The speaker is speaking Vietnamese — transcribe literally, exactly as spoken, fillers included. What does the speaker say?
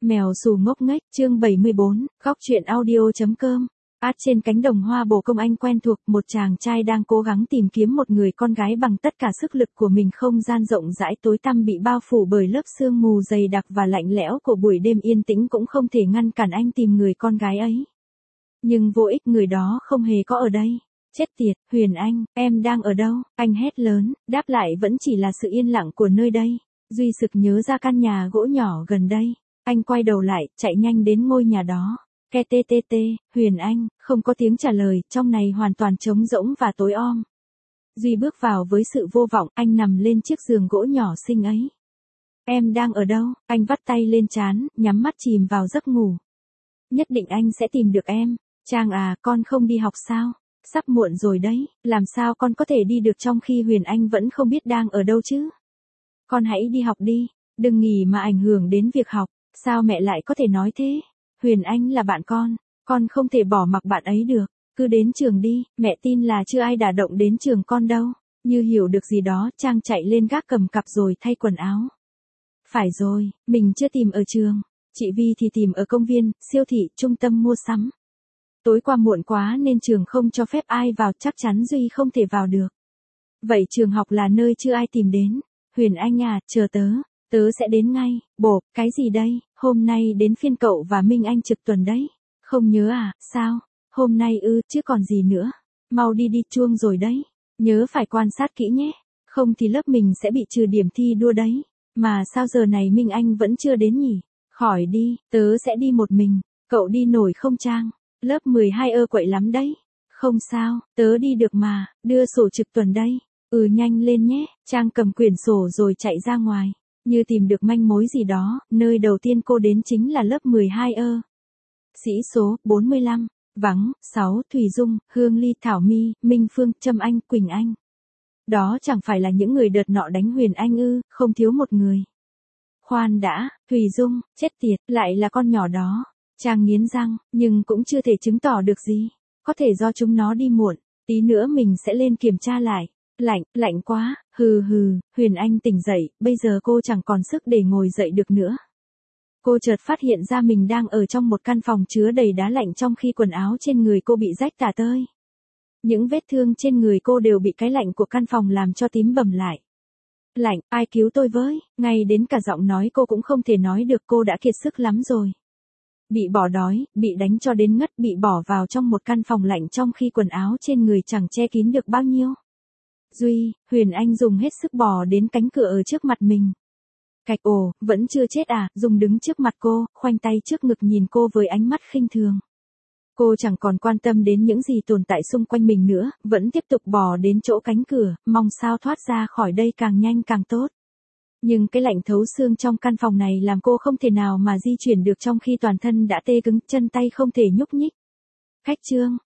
Mèo xù ngốc nghếch, chương bảy mươi bốn, góc truyện audio.com. Át trên cánh đồng hoa bồ công anh quen thuộc, một chàng trai đang cố gắng tìm kiếm một người con gái bằng tất cả sức lực của mình. Không gian rộng rãi tối tăm bị bao phủ bởi lớp sương mù dày đặc và lạnh lẽo của buổi đêm yên tĩnh cũng không thể ngăn cản anh tìm người con gái ấy. Nhưng vô ích, người đó không hề có ở đây. Chết tiệt, Huyền Anh, em đang ở đâu? Anh hét lớn, đáp lại vẫn chỉ là sự yên lặng của nơi đây. Duy sực nhớ ra căn nhà gỗ nhỏ gần đây. Anh quay đầu lại, chạy nhanh đến ngôi nhà đó. Ke tê tê tê, Huyền Anh, không có tiếng trả lời, trong này hoàn toàn trống rỗng và tối om. Duy bước vào với sự vô vọng, anh nằm lên chiếc giường gỗ nhỏ xinh ấy. Em đang ở đâu? Anh vắt tay lên trán, nhắm mắt chìm vào giấc ngủ. Nhất định anh sẽ tìm được em. Trang à, con không đi học sao? Sắp muộn rồi đấy, làm sao con có thể đi được trong khi Huyền Anh vẫn không biết đang ở đâu chứ? Con hãy đi học đi, đừng nghỉ mà ảnh hưởng đến việc học. Sao mẹ lại có thể nói thế? Huyền Anh là bạn con, con không thể bỏ mặc bạn ấy được. Cứ đến trường đi, mẹ tin là chưa ai đả động đến trường con đâu. Như hiểu được gì đó, Trang chạy lên gác cầm cặp rồi thay quần áo. Phải rồi, mình chưa tìm ở trường. Chị Vi thì tìm ở công viên, siêu thị, trung tâm mua sắm. Tối qua muộn quá nên trường không cho phép ai vào, chắc chắn Duy không thể vào được. Vậy trường học là nơi chưa ai tìm đến. Huyền Anh à, chờ tớ. Tớ sẽ đến ngay. Bộp, cái gì đây? Hôm nay đến phiên cậu và Minh Anh trực tuần đấy. Không nhớ à? Sao? Hôm nay ư, chứ còn gì nữa. Mau đi đi, chuông rồi đấy. Nhớ phải quan sát kỹ nhé. Không thì lớp mình sẽ bị trừ điểm thi đua đấy. Mà sao giờ này Minh Anh vẫn chưa đến nhỉ? Khỏi đi, tớ sẽ đi một mình. Cậu đi nổi không Trang? Lớp mười hai ơ quậy lắm đấy. Không sao, tớ đi được mà, đưa sổ trực tuần đây. Ừ nhanh lên nhé. Trang cầm quyển sổ rồi chạy ra ngoài. Như tìm được manh mối gì đó, nơi đầu tiên cô đến chính là lớp mười hai ơ. Sĩ số, bốn mươi lăm, vắng, sáu, Thùy Dung, Hương Ly, Thảo My, Minh Phương, Trâm Anh, Quỳnh Anh. Đó chẳng phải là những người đợt nọ đánh Huyền Anh ư, không thiếu một người. Khoan đã, Thùy Dung, chết tiệt, lại là con nhỏ đó. Trang nghiến răng, nhưng cũng chưa thể chứng tỏ được gì. Có thể do chúng nó đi muộn, tí nữa mình sẽ lên kiểm tra lại. Lạnh, lạnh quá, hừ hừ, Huyền Anh tỉnh dậy, bây giờ cô chẳng còn sức để ngồi dậy được nữa. Cô chợt phát hiện ra mình đang ở trong một căn phòng chứa đầy đá lạnh trong khi quần áo trên người cô bị rách tả tơi. Những vết thương trên người cô đều bị cái lạnh của căn phòng làm cho tím bầm lại. Lạnh, ai cứu tôi với, ngay đến cả giọng nói cô cũng không thể nói được, cô đã kiệt sức lắm rồi. Bị bỏ đói, bị đánh cho đến ngất, bị bỏ vào trong một căn phòng lạnh trong khi quần áo trên người chẳng che kín được bao nhiêu. Duy, Huyền Anh dùng hết sức bò đến cánh cửa ở trước mặt mình. Cạch ồ, vẫn chưa chết à? Dung đứng trước mặt cô, khoanh tay trước ngực nhìn cô với ánh mắt khinh thường. Cô chẳng còn quan tâm đến những gì tồn tại xung quanh mình nữa, vẫn tiếp tục bò đến chỗ cánh cửa, mong sao thoát ra khỏi đây càng nhanh càng tốt. Nhưng cái lạnh thấu xương trong căn phòng này làm cô không thể nào mà di chuyển được trong khi toàn thân đã tê cứng, chân tay không thể nhúc nhích. Khách trương,